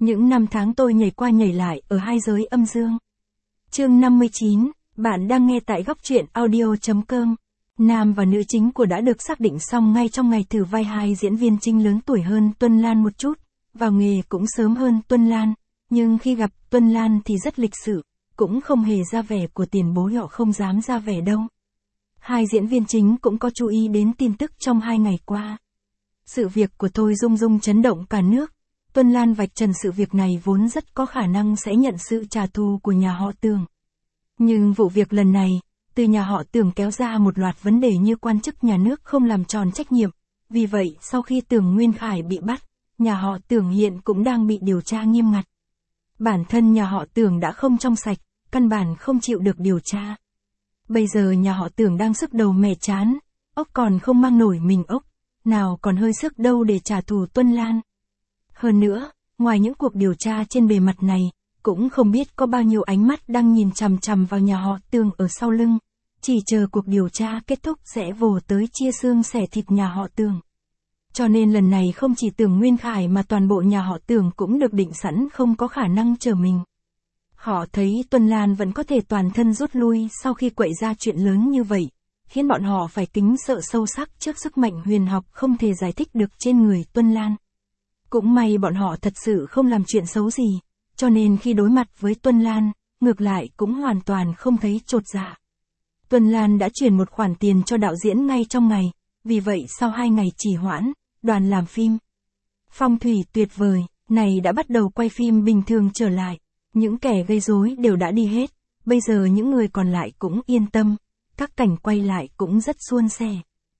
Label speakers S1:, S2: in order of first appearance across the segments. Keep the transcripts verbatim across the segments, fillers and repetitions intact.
S1: Những năm tháng tôi nhảy qua nhảy lại ở hai giới âm dương. Chương năm mươi chín, bạn đang nghe tại góc truyện audio chấm com. Nam và nữ chính của đã được xác định xong ngay trong ngày thử vai. Hai diễn viên chính lớn tuổi hơn Tuân Lan một chút, vào nghề cũng sớm hơn Tuân Lan, nhưng khi gặp Tuân Lan thì rất lịch sự, cũng không hề ra vẻ của tiền bối, họ không dám ra vẻ đâu. Hai diễn viên chính cũng có chú ý đến tin tức trong hai ngày qua. Sự việc của Thôi Dung Dung chấn động cả nước. Tuân Lan vạch trần sự việc này vốn rất có khả năng sẽ nhận sự trả thù của nhà họ Tường. Nhưng vụ việc lần này, từ nhà họ Tường kéo ra một loạt vấn đề như quan chức nhà nước không làm tròn trách nhiệm. Vì vậy, sau khi Tường Nguyên Khải bị bắt, nhà họ Tường hiện cũng đang bị điều tra nghiêm ngặt. Bản thân nhà họ Tường đã không trong sạch, căn bản không chịu được điều tra. Bây giờ nhà họ Tường đang sức đầu mẻ chán, ốc còn không mang nổi mình ốc, nào còn hơi sức đâu để trả thù Tuân Lan. Hơn nữa, ngoài những cuộc điều tra trên bề mặt này, cũng không biết có bao nhiêu ánh mắt đang nhìn chằm chằm vào nhà họ Tường ở sau lưng, chỉ chờ cuộc điều tra kết thúc sẽ vồ tới chia xương xẻ thịt nhà họ Tường. Cho nên lần này không chỉ Tường Nguyên Khải mà toàn bộ nhà họ Tường cũng được định sẵn không có khả năng chờ mình. Họ thấy Tuân Lan vẫn có thể toàn thân rút lui sau khi quậy ra chuyện lớn như vậy, khiến bọn họ phải kính sợ sâu sắc trước sức mạnh huyền học không thể giải thích được trên người Tuân Lan. Cũng may bọn họ thật sự không làm chuyện xấu gì, cho nên khi đối mặt với Tuân Lan, ngược lại cũng hoàn toàn không thấy chột dạ. Tuân Lan đã chuyển một khoản tiền cho đạo diễn ngay trong ngày, vì vậy sau hai ngày trì hoãn, đoàn làm phim phong thủy tuyệt vời này đã bắt đầu quay phim bình thường trở lại. Những kẻ gây rối đều đã đi hết, bây giờ những người còn lại cũng yên tâm, các cảnh quay lại cũng rất suôn sẻ.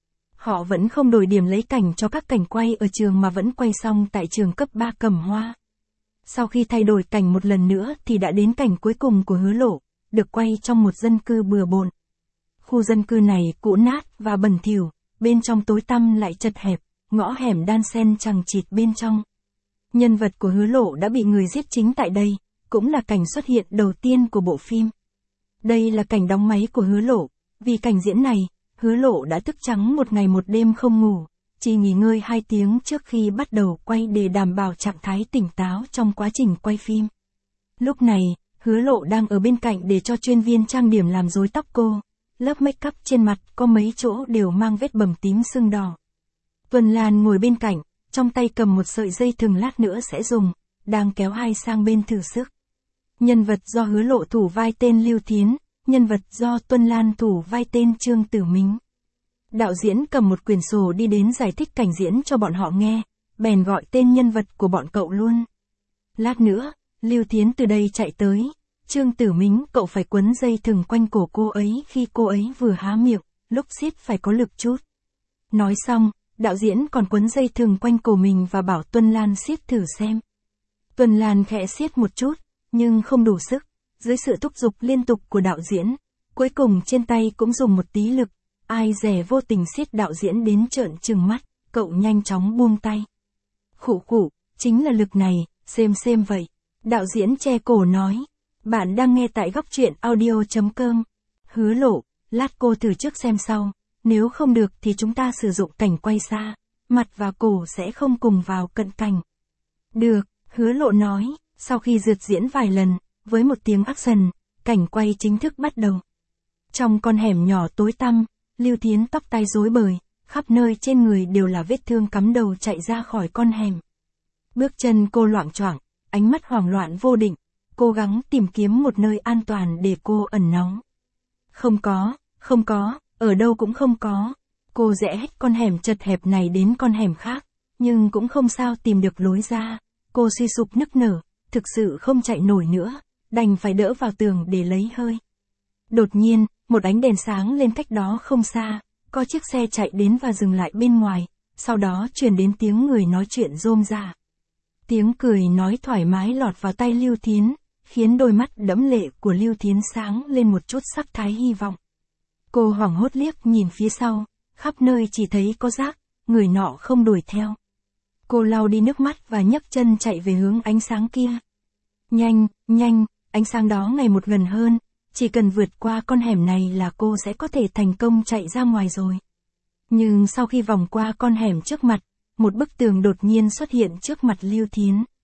S1: Họ vẫn không đổi điểm lấy cảnh cho các cảnh quay ở trường mà vẫn quay xong tại trường cấp ba Cẩm Hoa. Sau khi thay đổi cảnh một lần nữa thì đã đến cảnh cuối cùng của Hứa Lộ, được quay trong một dân cư bừa bộn. Khu dân cư này cũ nát và bẩn thỉu, bên trong tối tăm lại chật hẹp, ngõ hẻm đan xen chằng chịt bên trong. Nhân vật của Hứa Lộ đã bị người giết chính tại đây, cũng là cảnh xuất hiện đầu tiên của bộ phim. Đây là cảnh đóng máy của Hứa Lộ, vì cảnh diễn này, Hứa Lộ đã thức trắng một ngày một đêm không ngủ, chỉ nghỉ ngơi hai tiếng trước khi bắt đầu quay để đảm bảo trạng thái tỉnh táo trong quá trình quay phim. Lúc này, Hứa Lộ đang ở bên cạnh để cho chuyên viên trang điểm làm rối tóc cô, lớp make up trên mặt có mấy chỗ đều mang vết bầm tím sưng đỏ. Tuân Lan ngồi bên cạnh, trong tay cầm một sợi dây thừng lát nữa sẽ dùng, đang kéo hai sang bên thử sức. Nhân vật do Hứa Lộ thủ vai tên Lưu Thiến, nhân vật do Tuân Lan thủ vai tên Trương Tử Mính. Đạo diễn cầm một quyển sổ đi đến giải thích cảnh diễn cho bọn họ nghe, bèn gọi tên nhân vật của bọn cậu luôn. Lát nữa, Lưu Thiến từ đây chạy tới, Trương Tử Mính cậu phải quấn dây thừng quanh cổ cô ấy khi cô ấy vừa há miệng, lúc siết phải có lực chút. Nói xong, đạo diễn còn quấn dây thừng quanh cổ mình và bảo Tuân Lan siết thử xem. Tuân Lan khẽ siết một chút, nhưng không đủ sức, dưới sự thúc giục liên tục của đạo diễn, cuối cùng trên tay cũng dùng một tí lực, ai dè vô tình siết đạo diễn đến trợn trừng mắt, cậu nhanh chóng buông tay. Khụ khụ, chính là lực này, xem xem vậy. Đạo diễn che cổ nói, bạn đang nghe tại góc truyện audio chấm com. Hứa Lộ, lát cô thử trước xem sau, nếu không được thì chúng ta sử dụng cảnh quay xa, mặt và cổ sẽ không cùng vào cận cảnh. Được, Hứa Lộ nói. Sau khi rượt diễn vài lần, với một tiếng action, cảnh quay chính thức bắt đầu. Trong con hẻm nhỏ tối tăm, Lưu Thiến tóc tai rối bời, khắp nơi trên người đều là vết thương cắm đầu chạy ra khỏi con hẻm. Bước chân cô loạng choạng, ánh mắt hoảng loạn vô định, cố gắng tìm kiếm một nơi an toàn để cô ẩn náu. Không có, không có, ở đâu cũng không có. Cô rẽ hết con hẻm chật hẹp này đến con hẻm khác, nhưng cũng không sao tìm được lối ra. Cô suy sụp nức nở, thực sự không chạy nổi nữa, đành phải đỡ vào tường để lấy hơi. Đột nhiên, một ánh đèn sáng lên cách đó không xa, có chiếc xe chạy đến và dừng lại bên ngoài, sau đó truyền đến tiếng người nói chuyện rôm rả. Tiếng cười nói thoải mái lọt vào tai Lưu Thiến, khiến đôi mắt đẫm lệ của Lưu Thiến sáng lên một chút sắc thái hy vọng. Cô hoảng hốt liếc nhìn phía sau, khắp nơi chỉ thấy có rác, người nọ không đuổi theo. Cô lau đi nước mắt và nhấc chân chạy về hướng ánh sáng kia. Nhanh, nhanh, ánh sáng đó ngày một gần hơn, chỉ cần vượt qua con hẻm này là cô sẽ có thể thành công chạy ra ngoài rồi. Nhưng sau khi vòng qua con hẻm trước mặt, một bức tường đột nhiên xuất hiện trước mặt Lưu Thiến.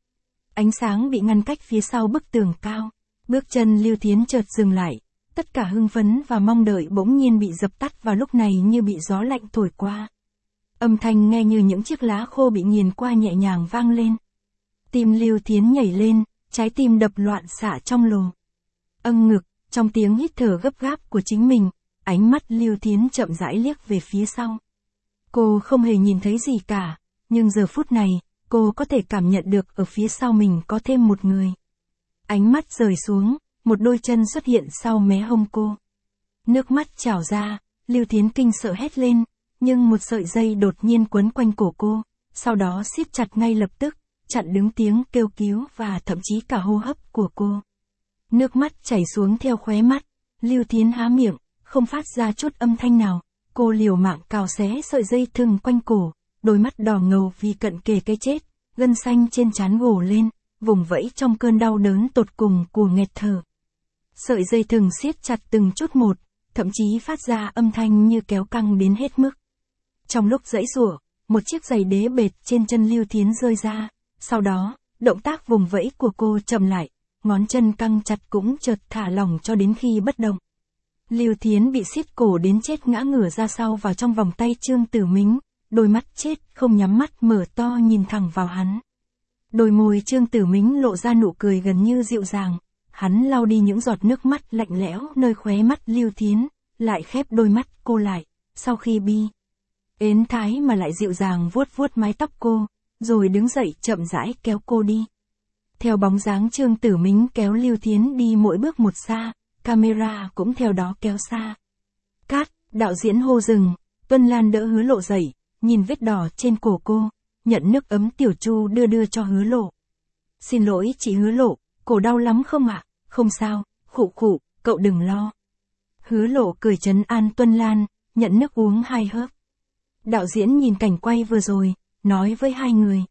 S1: Ánh sáng bị ngăn cách phía sau bức tường cao. Bước chân Lưu Thiến chợt dừng lại. Tất cả hưng phấn và mong đợi bỗng nhiên bị dập tắt vào lúc này như bị gió lạnh thổi qua. Âm thanh nghe như những chiếc lá khô bị nghiền qua nhẹ nhàng vang lên. Tim Lưu Thiến nhảy lên, trái tim đập loạn xạ trong lồ. Âng ngực, trong tiếng hít thở gấp gáp của chính mình, ánh mắt Lưu Thiến chậm rãi liếc về phía sau. Cô không hề nhìn thấy gì cả, nhưng giờ phút này, cô có thể cảm nhận được ở phía sau mình có thêm một người. Ánh mắt rời xuống, một đôi chân xuất hiện sau mé hông cô. Nước mắt trào ra, Lưu Thiến kinh sợ hét lên, nhưng một sợi dây đột nhiên quấn quanh cổ cô, sau đó siết chặt ngay lập tức, chặn đứng tiếng kêu cứu và thậm chí cả hô hấp của cô. Nước mắt chảy xuống theo khóe mắt, Lưu Thiến há miệng, không phát ra chút âm thanh nào, cô liều mạng cào xé sợi dây thừng quanh cổ, đôi mắt đỏ ngầu vì cận kề cái chết, gân xanh trên trán gồ lên, vùng vẫy trong cơn đau đớn tột cùng của nghẹt thở. Sợi dây thừng siết chặt từng chút một, thậm chí phát ra âm thanh như kéo căng đến hết mức. Trong lúc giãy giụa, một chiếc giày đế bệt trên chân Lưu Thiến rơi ra, sau đó, động tác vùng vẫy của cô chậm lại, ngón chân căng chặt cũng chợt thả lỏng cho đến khi bất động. Lưu Thiến bị siết cổ đến chết ngã ngửa ra sau vào trong vòng tay Trương Tử Mính, đôi mắt chết không nhắm mắt mở to nhìn thẳng vào hắn. Đôi môi Trương Tử Mính lộ ra nụ cười gần như dịu dàng, hắn lau đi những giọt nước mắt lạnh lẽo nơi khóe mắt Lưu Thiến, lại khép đôi mắt cô lại, sau khi bi ến thái mà lại dịu dàng vuốt vuốt mái tóc cô, rồi đứng dậy chậm rãi kéo cô đi. Theo bóng dáng Trương Tử Mính kéo Lưu Thiến đi mỗi bước một xa, camera cũng theo đó kéo xa. Cát, đạo diễn hô dừng, Tuân Lan đỡ Hứa Lộ dậy, nhìn vết đỏ trên cổ cô, nhận nước ấm Tiểu Chu đưa đưa cho Hứa Lộ. Xin lỗi chị Hứa Lộ, cổ đau lắm không ạ? À? Không sao, khụ khụ, cậu đừng lo. Hứa Lộ cười trấn an Tuân Lan, nhận nước uống hai hớp. Đạo diễn nhìn cảnh quay vừa rồi, nói với hai người.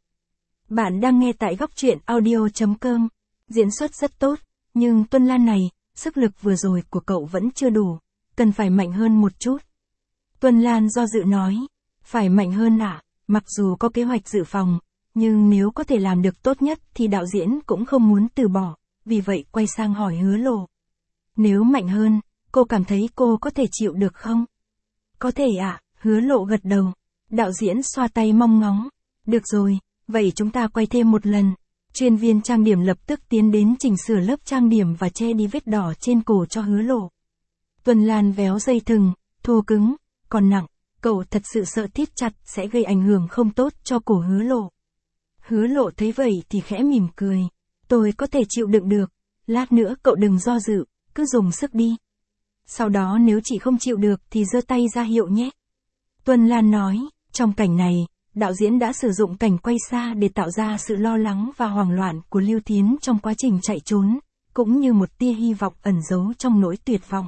S1: Bạn đang nghe tại góc truyện audio chấm com. Diễn xuất rất tốt, nhưng Tuân Lan này, sức lực vừa rồi của cậu vẫn chưa đủ, cần phải mạnh hơn một chút. Tuân Lan do dự nói, phải mạnh hơn ạ, à? Mặc dù có kế hoạch dự phòng, nhưng nếu có thể làm được tốt nhất thì đạo diễn cũng không muốn từ bỏ, vì vậy quay sang hỏi Hứa Lộ. Nếu mạnh hơn, cô cảm thấy cô có thể chịu được không? Có thể ạ, à? Hứa Lộ gật đầu. Đạo diễn xoa tay mong ngóng. Được rồi, vậy chúng ta quay thêm một lần. Chuyên viên trang điểm lập tức tiến đến chỉnh sửa lớp trang điểm và che đi vết đỏ trên cổ cho Hứa Lộ. Tuân Lan véo dây thừng, thô cứng, còn nặng, cậu thật sự sợ thít chặt sẽ gây ảnh hưởng không tốt cho cổ Hứa Lộ. Hứa Lộ thấy vậy thì khẽ mỉm cười. Tôi có thể chịu đựng được, lát nữa cậu đừng do dự, cứ dùng sức đi. Sau đó nếu chị không chịu được thì giơ tay ra hiệu nhé. Tuân Lan nói, trong cảnh này, đạo diễn đã sử dụng cảnh quay xa để tạo ra sự lo lắng và hoảng loạn của Lưu Thiến trong quá trình chạy trốn, cũng như một tia hy vọng ẩn giấu trong nỗi tuyệt vọng.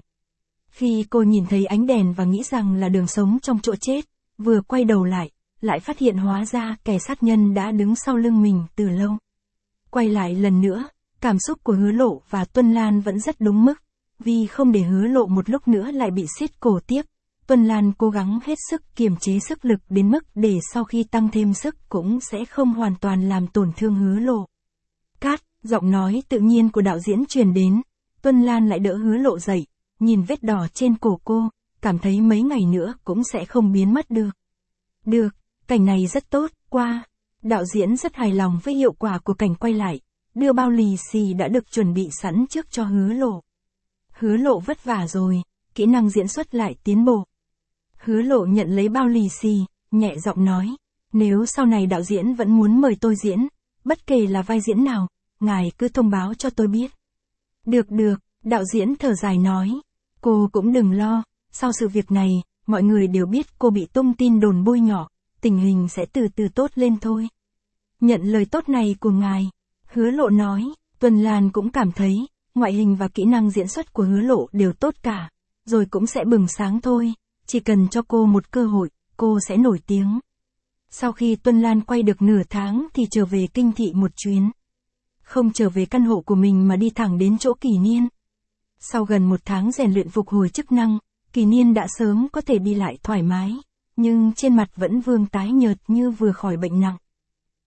S1: Khi cô nhìn thấy ánh đèn và nghĩ rằng là đường sống trong chỗ chết, vừa quay đầu lại, lại phát hiện hóa ra kẻ sát nhân đã đứng sau lưng mình từ lâu. Quay lại lần nữa, cảm xúc của Hứa Lộ và Tuân Lan vẫn rất đúng mức, vì không để Hứa Lộ một lúc nữa lại bị siết cổ tiếp. Tuân Lan cố gắng hết sức kiềm chế sức lực đến mức để sau khi tăng thêm sức cũng sẽ không hoàn toàn làm tổn thương Hứa Lộ. Cát, giọng nói tự nhiên của đạo diễn truyền đến, Tuân Lan lại đỡ Hứa Lộ dậy, nhìn vết đỏ trên cổ cô, cảm thấy mấy ngày nữa cũng sẽ không biến mất được. Được, cảnh này rất tốt, qua. Đạo diễn rất hài lòng với hiệu quả của cảnh quay lại, đưa bao lì xì đã được chuẩn bị sẵn trước cho Hứa Lộ. Hứa Lộ vất vả rồi, kỹ năng diễn xuất lại tiến bộ. Hứa Lộ nhận lấy bao lì xì, nhẹ giọng nói, nếu sau này đạo diễn vẫn muốn mời tôi diễn, bất kể là vai diễn nào, ngài cứ thông báo cho tôi biết. Được được, đạo diễn thở dài nói, cô cũng đừng lo, sau sự việc này, mọi người đều biết cô bị tung tin đồn bôi nhọ, tình hình sẽ từ từ tốt lên thôi. Nhận lời tốt này của ngài, Hứa Lộ nói, Tuân Lan cũng cảm thấy, ngoại hình và kỹ năng diễn xuất của Hứa Lộ đều tốt cả, rồi cũng sẽ bừng sáng thôi. Chỉ cần cho cô một cơ hội, cô sẽ nổi tiếng. Sau khi Tuân Lan quay được nửa tháng thì trở về Kinh Thị một chuyến. Không trở về căn hộ của mình mà đi thẳng đến chỗ Kỳ Niên. Sau gần một tháng rèn luyện phục hồi chức năng, Kỳ Niên đã sớm có thể đi lại thoải mái, nhưng trên mặt vẫn vương tái nhợt như vừa khỏi bệnh nặng.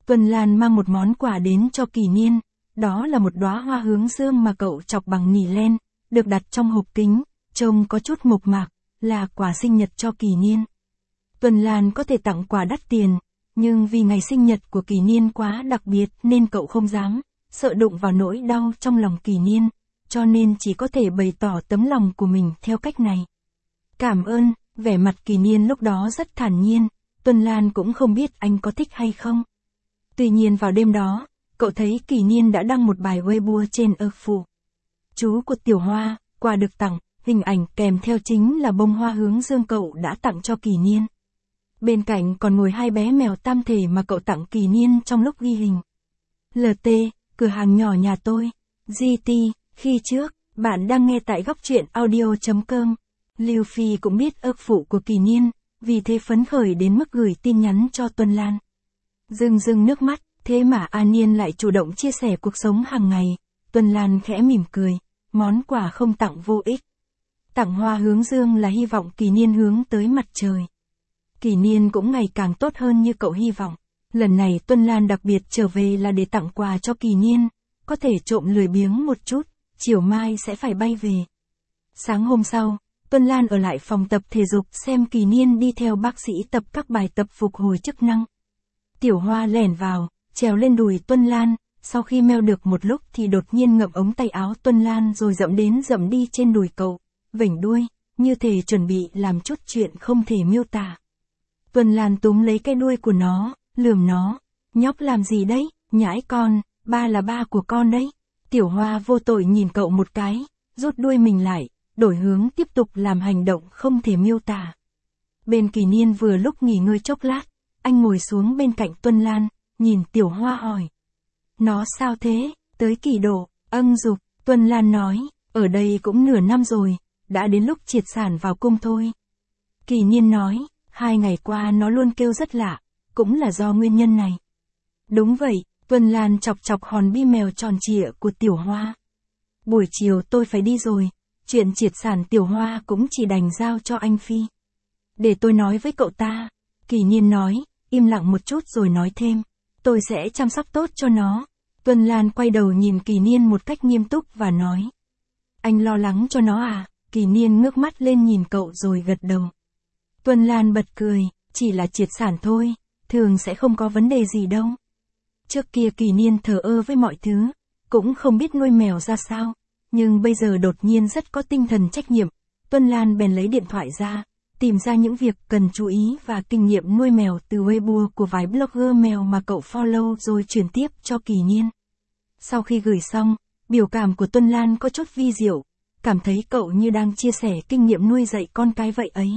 S1: Tuân Lan mang một món quà đến cho Kỳ Niên, đó là một đóa hoa hướng dương mà cậu chọc bằng nỉ len, được đặt trong hộp kính, trông có chút mộc mạc, là quà sinh nhật cho Kỳ Niên. Tuân Lan có thể tặng quà đắt tiền, nhưng vì ngày sinh nhật của Kỳ Niên quá đặc biệt nên cậu không dám, sợ đụng vào nỗi đau trong lòng Kỳ Niên, cho nên chỉ có thể bày tỏ tấm lòng của mình theo cách này. Cảm ơn, vẻ mặt Kỳ Niên lúc đó rất thản nhiên, Tuân Lan cũng không biết anh có thích hay không. Tuy nhiên vào đêm đó, cậu thấy Kỳ Niên đã đăng một bài Weibo trên ơ phụ. Chú của Tiểu Hoa, quà được tặng, hình ảnh kèm theo chính là bông hoa hướng dương cậu đã tặng cho Kỳ Niên. Bên cạnh còn ngồi hai bé mèo tam thể mà cậu tặng Kỳ Niên trong lúc ghi hình. lờ tê, cửa hàng nhỏ nhà tôi. giê tê, khi trước, bạn đang nghe tại góc truyện audio chấm com. Lưu Phi cũng biết ước phụ của Kỳ Niên, vì thế phấn khởi đến mức gửi tin nhắn cho Tuân Lan. Rưng rưng nước mắt, thế mà A Niên lại chủ động chia sẻ cuộc sống hàng ngày. Tuân Lan khẽ mỉm cười, món quà không tặng vô ích. Tặng hoa hướng dương là hy vọng Kỳ Niên hướng tới mặt trời. Kỳ Niên cũng ngày càng tốt hơn như cậu hy vọng. Lần này Tuân Lan đặc biệt trở về là để tặng quà cho Kỳ Niên, có thể trộm lười biếng một chút, chiều mai sẽ phải bay về. Sáng hôm sau, Tuân Lan ở lại phòng tập thể dục xem Kỳ Niên đi theo bác sĩ tập các bài tập phục hồi chức năng. Tiểu Hoa lẻn vào, trèo lên đùi Tuân Lan, sau khi meo được một lúc thì đột nhiên ngậm ống tay áo Tuân Lan rồi dẫm đến dẫm đi trên đùi cậu, vểnh đuôi, như thể chuẩn bị làm chút chuyện không thể miêu tả. Tuân Lan túm lấy cái đuôi của nó, lườm nó, nhóc làm gì đấy, nhãi con, ba là ba của con đấy. Tiểu Hoa vô tội nhìn cậu một cái, rút đuôi mình lại, đổi hướng tiếp tục làm hành động không thể miêu tả. Bên Kỳ Niên vừa lúc nghỉ ngơi chốc lát, anh ngồi xuống bên cạnh Tuân Lan, nhìn Tiểu Hoa hỏi. Nó sao thế, tới kỳ độ, âng dục, Tuân Lan nói, ở đây cũng nửa năm rồi, đã đến lúc triệt sản vào cung thôi. Kỳ Niên nói, hai ngày qua nó luôn kêu rất lạ, cũng là do nguyên nhân này. Đúng vậy, Tuân Lan chọc chọc hòn bi mèo tròn trịa của Tiểu Hoa. Buổi chiều tôi phải đi rồi, chuyện triệt sản Tiểu Hoa cũng chỉ đành giao cho anh Phi. Để tôi nói với cậu ta, Kỳ Niên nói, im lặng một chút rồi nói thêm, tôi sẽ chăm sóc tốt cho nó. Tuân Lan quay đầu nhìn Kỳ Niên một cách nghiêm túc và nói. Anh lo lắng cho nó à? Kỳ Niên ngước mắt lên nhìn cậu rồi gật đầu. Tuân Lan bật cười, chỉ là triệt sản thôi, thường sẽ không có vấn đề gì đâu. Trước kia Kỳ Niên thờ ơ với mọi thứ, cũng không biết nuôi mèo ra sao, nhưng bây giờ đột nhiên rất có tinh thần trách nhiệm. Tuân Lan bèn lấy điện thoại ra, tìm ra những việc cần chú ý và kinh nghiệm nuôi mèo từ Weibo của vài blogger mèo mà cậu follow rồi chuyển tiếp cho Kỳ Niên. Sau khi gửi xong, biểu cảm của Tuân Lan có chút vi diệu, cảm thấy cậu như đang chia sẻ kinh nghiệm nuôi dạy con cái vậy ấy.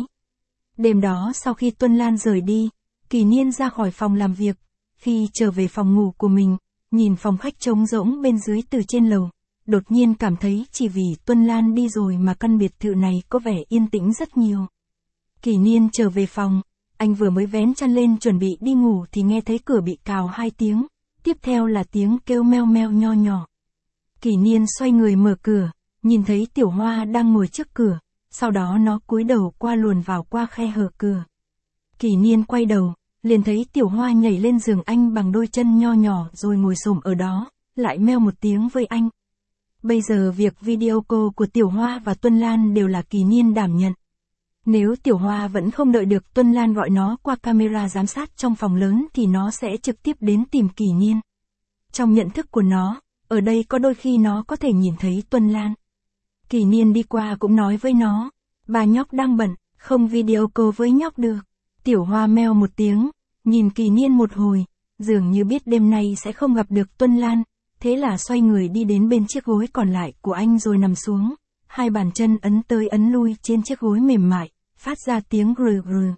S1: Đêm đó sau khi Tuân Lan rời đi, Kỳ Niên ra khỏi phòng làm việc, khi trở về phòng ngủ của mình, nhìn phòng khách trống rỗng bên dưới từ trên lầu, đột nhiên cảm thấy chỉ vì Tuân Lan đi rồi mà căn biệt thự này có vẻ yên tĩnh rất nhiều. Kỳ Niên trở về phòng, anh vừa mới vén chăn lên chuẩn bị đi ngủ thì nghe thấy cửa bị cào hai tiếng, tiếp theo là tiếng kêu meo meo nho nhỏ. Kỳ Niên xoay người mở cửa, nhìn thấy Tiểu Hoa đang ngồi trước cửa, sau đó nó cúi đầu qua luồn vào qua khe hở cửa. Kỳ Niên quay đầu, liền thấy Tiểu Hoa nhảy lên giường anh bằng đôi chân nho nhỏ rồi ngồi xổm ở đó, lại meo một tiếng với anh. Bây giờ việc video call của Tiểu Hoa và Tuân Lan đều là Kỳ Niên đảm nhận. Nếu Tiểu Hoa vẫn không đợi được Tuân Lan gọi nó qua camera giám sát trong phòng lớn thì nó sẽ trực tiếp đến tìm Kỳ Niên. Trong nhận thức của nó, ở đây có đôi khi nó có thể nhìn thấy Tuân Lan. Kỳ Niên đi qua cũng nói với nó, bà nhóc đang bận, không video call với nhóc được. Tiểu Hoa meo một tiếng, nhìn Kỳ Niên một hồi, dường như biết đêm nay sẽ không gặp được Tuân Lan, thế là xoay người đi đến bên chiếc gối còn lại của anh rồi nằm xuống, hai bàn chân ấn tới ấn lui trên chiếc gối mềm mại, phát ra tiếng rừ rừ.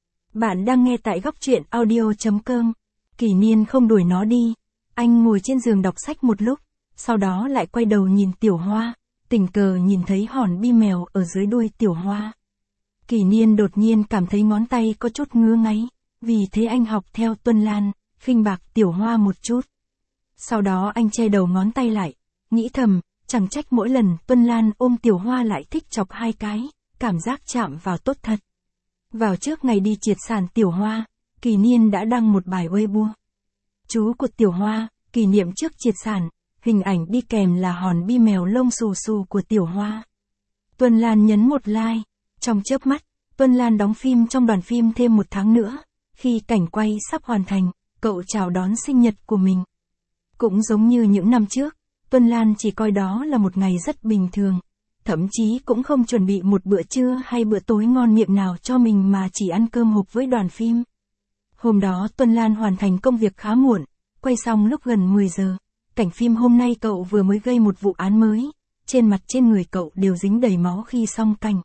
S1: Bạn đang nghe tại góc truyện audio chấm com. Kỳ Niên không đuổi nó đi, anh ngồi trên giường đọc sách một lúc, sau đó lại quay đầu nhìn Tiểu Hoa, tình cờ nhìn thấy hòn bi mèo ở dưới đuôi Tiểu Hoa. Kỳ Niên đột nhiên cảm thấy ngón tay có chút ngứa ngáy, vì thế anh học theo Tuân Lan, khinh bạc Tiểu Hoa một chút. Sau đó anh che đầu ngón tay lại, nghĩ thầm, chẳng trách mỗi lần Tuân Lan ôm Tiểu Hoa lại thích chọc hai cái, cảm giác chạm vào tốt thật. Vào trước ngày đi triệt sản Tiểu Hoa, Kỳ Niên đã đăng một bài Weibo. chú của Tiểu Hoa, kỷ niệm trước triệt sản, hình ảnh đi kèm là hòn bi mèo lông xù xù của Tiểu Hoa. Tuân Lan nhấn một like, trong chớp mắt, Tuân Lan đóng phim trong đoàn phim thêm một tháng nữa, khi cảnh quay sắp hoàn thành, cậu chào đón sinh nhật của mình. Cũng giống như những năm trước, Tuân Lan chỉ coi đó là một ngày rất bình thường, thậm chí cũng không chuẩn bị một bữa trưa hay bữa tối ngon miệng nào cho mình mà chỉ ăn cơm hộp với đoàn phim. Hôm đó Tuân Lan hoàn thành công việc khá muộn, quay xong lúc gần mười giờ. Cảnh phim hôm nay cậu vừa mới gây một vụ án mới, trên mặt trên người cậu đều dính đầy máu khi xong cảnh.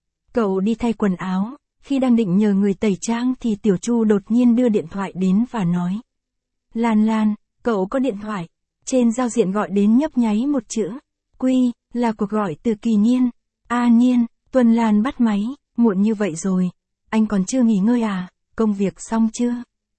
S1: Cậu đi thay quần áo, khi đang định nhờ người tẩy trang thì Tiểu Chu đột nhiên đưa điện thoại đến và nói. Lan Lan, cậu có điện thoại. Trên giao diện gọi đến nhấp nháy một chữ. Quy, là cuộc gọi từ Kỳ Niên. A Niên, Tuân Lan bắt máy, muộn như vậy rồi, anh còn chưa nghỉ ngơi à, công việc xong chưa?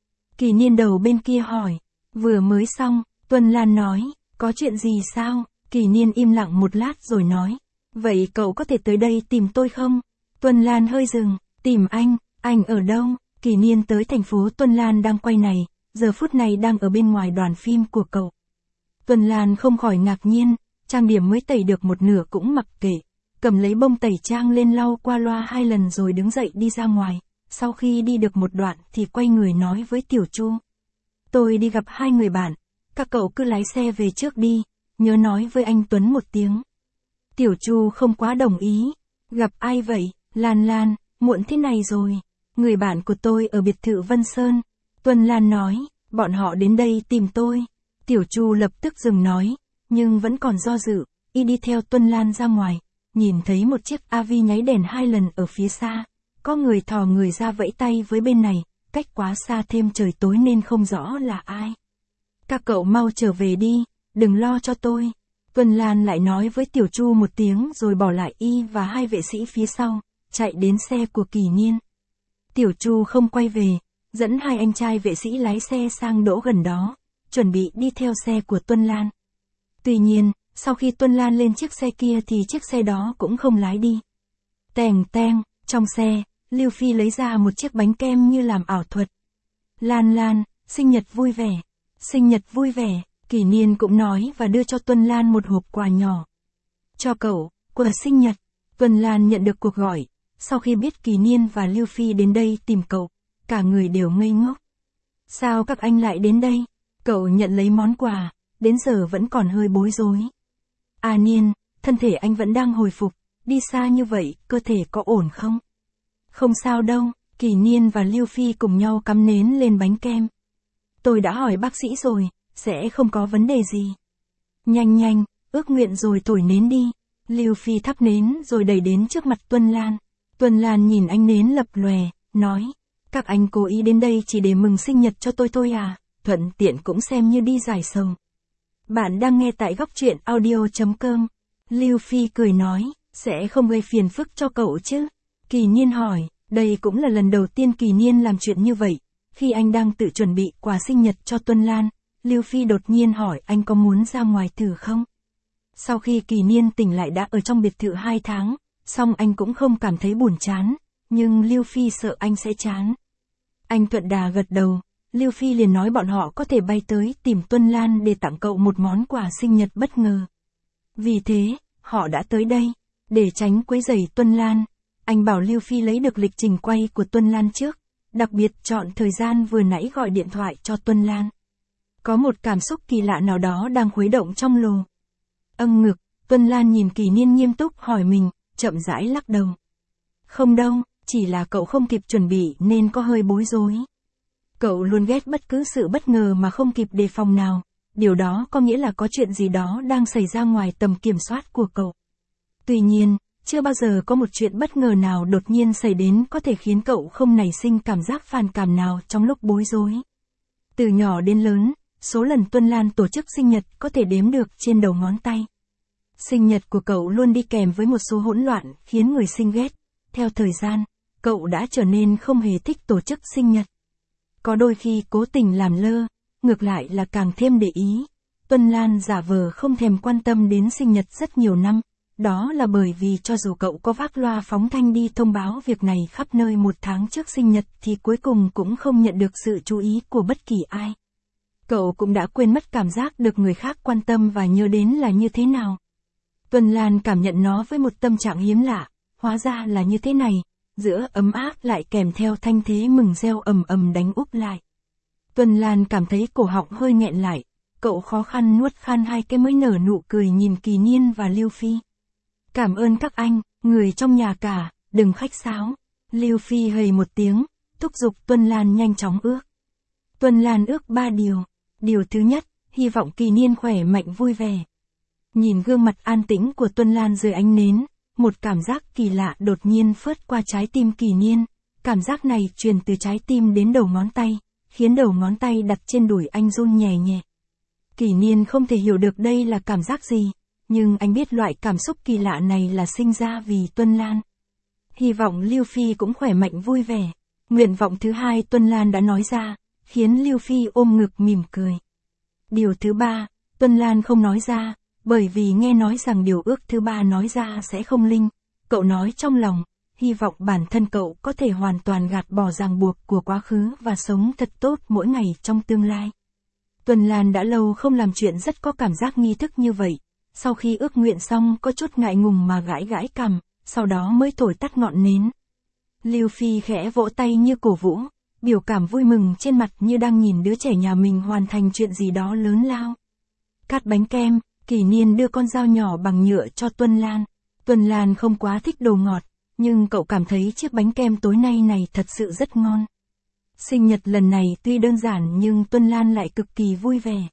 S1: Kỳ Niên đầu bên kia hỏi. Vừa mới xong, Tuân Lan nói, có chuyện gì sao? Kỳ Niên im lặng một lát rồi nói. Vậy cậu có thể tới đây tìm tôi không? Tuân Lan hơi dừng, tìm anh, anh ở đâu? Kỳ Niên tới thành phố Tuân Lan đang quay này, giờ phút này đang ở bên ngoài đoàn phim của cậu. Tuân Lan không khỏi ngạc nhiên, trang điểm mới tẩy được một nửa cũng mặc kệ, cầm lấy bông tẩy trang lên lau qua loa hai lần rồi đứng dậy đi ra ngoài, sau khi đi được một đoạn thì quay người nói với Tiểu Chu. Tôi đi gặp hai người bạn, các cậu cứ lái xe về trước đi, nhớ nói với anh Tuấn một tiếng. Tiểu Chu không quá đồng ý, gặp ai vậy? Lan Lan, muộn thế này rồi, người bạn của tôi ở biệt thự Vân Sơn. Tuân Lan nói, bọn họ đến đây tìm tôi. Tiểu Chu lập tức dừng nói, nhưng vẫn còn do dự, y đi theo Tuân Lan ra ngoài, nhìn thấy một chiếc a vê nháy đèn hai lần ở phía xa, có người thò người ra vẫy tay với bên này, cách quá xa thêm trời tối nên không rõ là ai. Các cậu mau trở về đi, đừng lo cho tôi. Tuân Lan lại nói với Tiểu Chu một tiếng rồi bỏ lại y và hai vệ sĩ phía sau, chạy đến xe của Kỳ Niên. Tiểu Chu không quay về, dẫn hai anh trai vệ sĩ lái xe sang đỗ gần đó, chuẩn bị đi theo xe của Tuân Lan. Tuy nhiên, sau khi Tuân Lan lên chiếc xe kia thì chiếc xe đó cũng không lái đi. Tèng teng, trong xe, Lưu Phi lấy ra một chiếc bánh kem như làm ảo thuật. Lan Lan, sinh nhật vui vẻ, sinh nhật vui vẻ, Kỳ Niên cũng nói và đưa cho Tuân Lan một hộp quà nhỏ. Cho cậu, quà sinh nhật. Tuân Lan nhận được cuộc gọi, sau khi biết Kỳ Niên và Lưu Phi đến đây tìm cậu, cả người đều ngây ngốc. Sao các anh lại đến đây? Cậu nhận lấy món quà, đến giờ vẫn còn hơi bối rối. À Niên, thân thể anh vẫn đang hồi phục, đi xa như vậy, cơ thể có ổn không? Không sao đâu, Kỳ Niên và Lưu Phi cùng nhau cắm nến lên bánh kem. Tôi đã hỏi bác sĩ rồi, sẽ không có vấn đề gì. Nhanh nhanh, ước nguyện rồi thổi nến đi. Lưu Phi thắp nến rồi đẩy đến trước mặt Tuân Lan. Tuân Lan nhìn ánh nến lập lòe, nói, các anh cố ý đến đây chỉ để mừng sinh nhật cho tôi thôi à, thuận tiện cũng xem như đi giải sầu. Bạn đang nghe tại góc truyện audio chấm com. Lưu Phi cười nói, sẽ không gây phiền phức cho cậu chứ? Kỳ Niên hỏi, đây cũng là lần đầu tiên Kỳ Niên làm chuyện như vậy. Khi anh đang tự chuẩn bị quà sinh nhật cho Tuân Lan, Lưu Phi đột nhiên hỏi anh có muốn ra ngoài thử không? Sau khi Kỳ Niên tỉnh lại đã ở trong biệt thự hai tháng, song anh cũng không cảm thấy buồn chán, nhưng Lưu Phi sợ anh sẽ chán. Anh thuận đà gật đầu, Lưu Phi liền nói bọn họ có thể bay tới tìm Tuân Lan để tặng cậu một món quà sinh nhật bất ngờ. Vì thế, họ đã tới đây, để tránh quấy rầy Tuân Lan. Anh bảo Lưu Phi lấy được lịch trình quay của Tuân Lan trước, đặc biệt chọn thời gian vừa nãy gọi điện thoại cho Tuân Lan. Có một cảm xúc kỳ lạ nào đó đang khuấy động trong lồ. Âng ngực, Tuân Lan nhìn Kỳ Niên nghiêm túc hỏi mình, chậm rãi lắc đầu. Không đâu, chỉ là cậu không kịp chuẩn bị nên có hơi bối rối. Cậu luôn ghét bất cứ sự bất ngờ mà không kịp đề phòng nào, điều đó có nghĩa là có chuyện gì đó đang xảy ra ngoài tầm kiểm soát của cậu. Tuy nhiên, chưa bao giờ có một chuyện bất ngờ nào đột nhiên xảy đến có thể khiến cậu không nảy sinh cảm giác phản cảm nào trong lúc bối rối. Từ nhỏ đến lớn, số lần Tuân Lan tổ chức sinh nhật có thể đếm được trên đầu ngón tay. Sinh nhật của cậu luôn đi kèm với một số hỗn loạn khiến người sinh ghét. Theo thời gian, cậu đã trở nên không hề thích tổ chức sinh nhật. Có đôi khi cố tình làm lơ, ngược lại là càng thêm để ý. Tuân Lan giả vờ không thèm quan tâm đến sinh nhật rất nhiều năm. Đó là bởi vì cho dù cậu có vác loa phóng thanh đi thông báo việc này khắp nơi một tháng trước sinh nhật thì cuối cùng cũng không nhận được sự chú ý của bất kỳ ai. Cậu cũng đã quên mất cảm giác được người khác quan tâm và nhớ đến là như thế nào. Tuân Lan cảm nhận nó với một tâm trạng hiếm lạ, hóa ra là như thế này, giữa ấm áp lại kèm theo thanh thế mừng reo ầm ầm đánh úp lại. Tuân Lan cảm thấy cổ họng hơi nghẹn lại, cậu khó khăn nuốt khan hai cái mới nở nụ cười nhìn Kỳ Niên và Lưu Phi. Cảm ơn các anh, người trong nhà cả, đừng khách sáo. Lưu Phi hầy một tiếng, thúc giục Tuân Lan nhanh chóng ước. Tuân Lan ước ba điều. Điều thứ nhất, hy vọng Kỳ Niên khỏe mạnh vui vẻ. Nhìn gương mặt an tĩnh của Tuân Lan dưới ánh nến, một cảm giác kỳ lạ đột nhiên phớt qua trái tim Kỳ Niên. Cảm giác này truyền từ trái tim đến đầu ngón tay, khiến đầu ngón tay đặt trên đùi anh run nhẹ nhẹ. Kỳ Niên không thể hiểu được đây là cảm giác gì, nhưng anh biết loại cảm xúc kỳ lạ này là sinh ra vì Tuân Lan. Hy vọng Lưu Phi cũng khỏe mạnh vui vẻ. Nguyện vọng thứ hai Tuân Lan đã nói ra, khiến Lưu Phi ôm ngực mỉm cười. Điều thứ ba, Tuân Lan không nói ra, bởi vì nghe nói rằng điều ước thứ ba nói ra sẽ không linh. Cậu nói trong lòng, hy vọng bản thân cậu có thể hoàn toàn gạt bỏ ràng buộc của quá khứ và sống thật tốt mỗi ngày trong tương lai. Tuân Lan đã lâu không làm chuyện rất có cảm giác nghi thức như vậy. Sau khi ước nguyện xong có chút ngại ngùng mà gãi gãi cằm, sau đó mới thổi tắt ngọn nến. Lưu Phi khẽ vỗ tay như cổ vũ, biểu cảm vui mừng trên mặt như đang nhìn đứa trẻ nhà mình hoàn thành chuyện gì đó lớn lao. Cắt bánh kem, Kỳ Niên đưa con dao nhỏ bằng nhựa cho Tuân Lan. Tuân Lan không quá thích đồ ngọt, nhưng cậu cảm thấy chiếc bánh kem tối nay này thật sự rất ngon. Sinh nhật lần này tuy đơn giản nhưng Tuân Lan lại cực kỳ vui vẻ.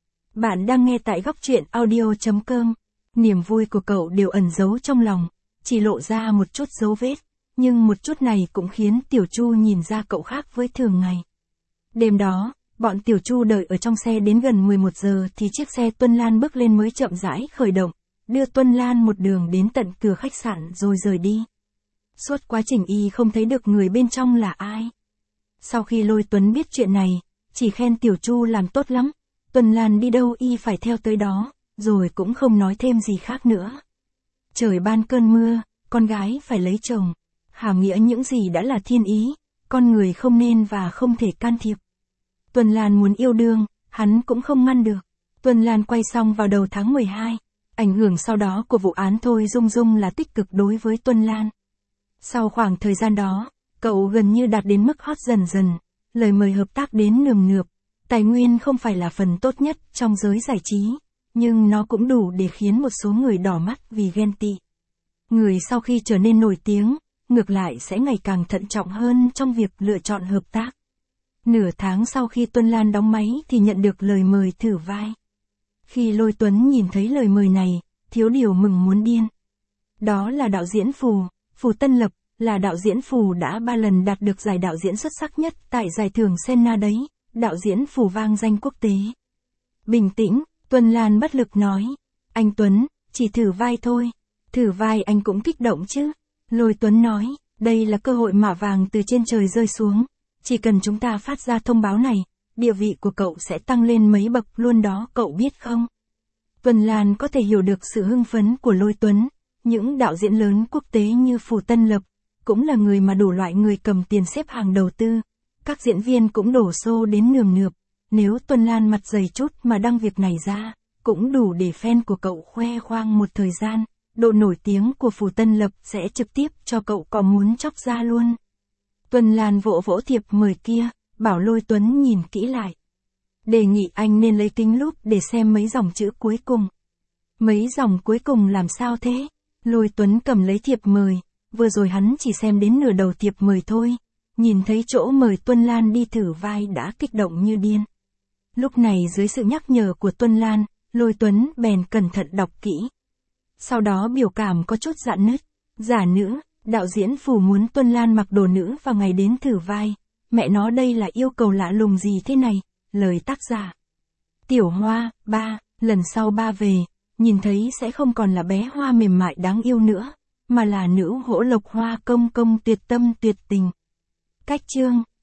S1: Bạn đang nghe tại góc truyện audio chấm com. Niềm vui của cậu đều ẩn giấu trong lòng, chỉ lộ ra một chút dấu vết, nhưng một chút này cũng khiến Tiểu Chu nhìn ra cậu khác với thường ngày. Đêm đó, bọn Tiểu Chu đợi ở trong xe đến gần mười một giờ thì chiếc xe Tuân Lan bước lên mới chậm rãi khởi động, đưa Tuân Lan một đường đến tận cửa khách sạn rồi rời đi. Suốt quá trình y không thấy được người bên trong là ai. Sau khi Lôi Tuấn biết chuyện này, chỉ khen Tiểu Chu làm tốt lắm, Tuân Lan đi đâu y phải theo tới đó, rồi cũng không nói thêm gì khác nữa. Trời ban cơn mưa, con gái phải lấy chồng. Hàm nghĩa những gì đã là thiên ý, con người không nên và không thể can thiệp. Tuân Lan muốn yêu đương, hắn cũng không ngăn được. Tuân Lan quay xong vào đầu tháng mười hai, ảnh hưởng sau đó của vụ án Thôi Dung Dung là tích cực đối với Tuân Lan. Sau khoảng thời gian đó, cậu gần như đạt đến mức hot dần dần, lời mời hợp tác đến nườm nượp. Tài nguyên không phải là phần tốt nhất trong giới giải trí, nhưng nó cũng đủ để khiến một số người đỏ mắt vì ghen tị. Người sau khi trở nên nổi tiếng, ngược lại sẽ ngày càng thận trọng hơn trong việc lựa chọn hợp tác. Nửa tháng sau khi Tuân Lan đóng máy thì nhận được lời mời thử vai. Khi Lôi Tuấn nhìn thấy lời mời này, thiếu điều mừng muốn điên. Đó là đạo diễn Phù, Phù Tân Lập, là đạo diễn Phù đã ba lần đạt được giải đạo diễn xuất sắc nhất tại giải thưởng Senna đấy, đạo diễn Phù vang danh quốc tế. Bình tĩnh, Tuân Lan bất lực nói, anh Tuấn, chỉ thử vai thôi, thử vai anh cũng kích động chứ. Lôi Tuấn nói, đây là cơ hội mạ vàng từ trên trời rơi xuống, chỉ cần chúng ta phát ra thông báo này, địa vị của cậu sẽ tăng lên mấy bậc luôn đó cậu biết không? Tuân Lan có thể hiểu được sự hưng phấn của Lôi Tuấn, những đạo diễn lớn quốc tế như Phù Tân Lập, cũng là người mà đủ loại người cầm tiền xếp hàng đầu tư, các diễn viên cũng đổ xô đến nườm nượp, nếu Tuân Lan mặt dày chút mà đăng việc này ra, cũng đủ để fan của cậu khoe khoang một thời gian. Độ nổi tiếng của Phù Tân Lập sẽ trực tiếp cho cậu có muốn chóc ra luôn. Tuân Lan vỗ vỗ thiệp mời kia, bảo Lôi Tuấn nhìn kỹ lại. Đề nghị anh nên lấy kính lúp để xem mấy dòng chữ cuối cùng. Mấy dòng cuối cùng làm sao thế? Lôi Tuấn cầm lấy thiệp mời, vừa rồi hắn chỉ xem đến nửa đầu thiệp mời thôi. Nhìn thấy chỗ mời Tuân Lan đi thử vai đã kích động như điên. Lúc này dưới sự nhắc nhở của Tuân Lan, Lôi Tuấn bèn cẩn thận đọc kỹ. Sau đó biểu cảm có chút rạn nứt. Giả nữ, đạo diễn Phù muốn Tuân Lan mặc đồ nữ vào ngày đến thử vai. Mẹ nó đây là yêu cầu lạ lùng gì thế này? Lời tác giả. Tiểu Hoa, ba, lần sau ba về, nhìn thấy sẽ không còn là bé hoa mềm mại đáng yêu nữa, mà là nữ hỗ lộc hoa công công tuyệt tâm tuyệt tình. Cách chương.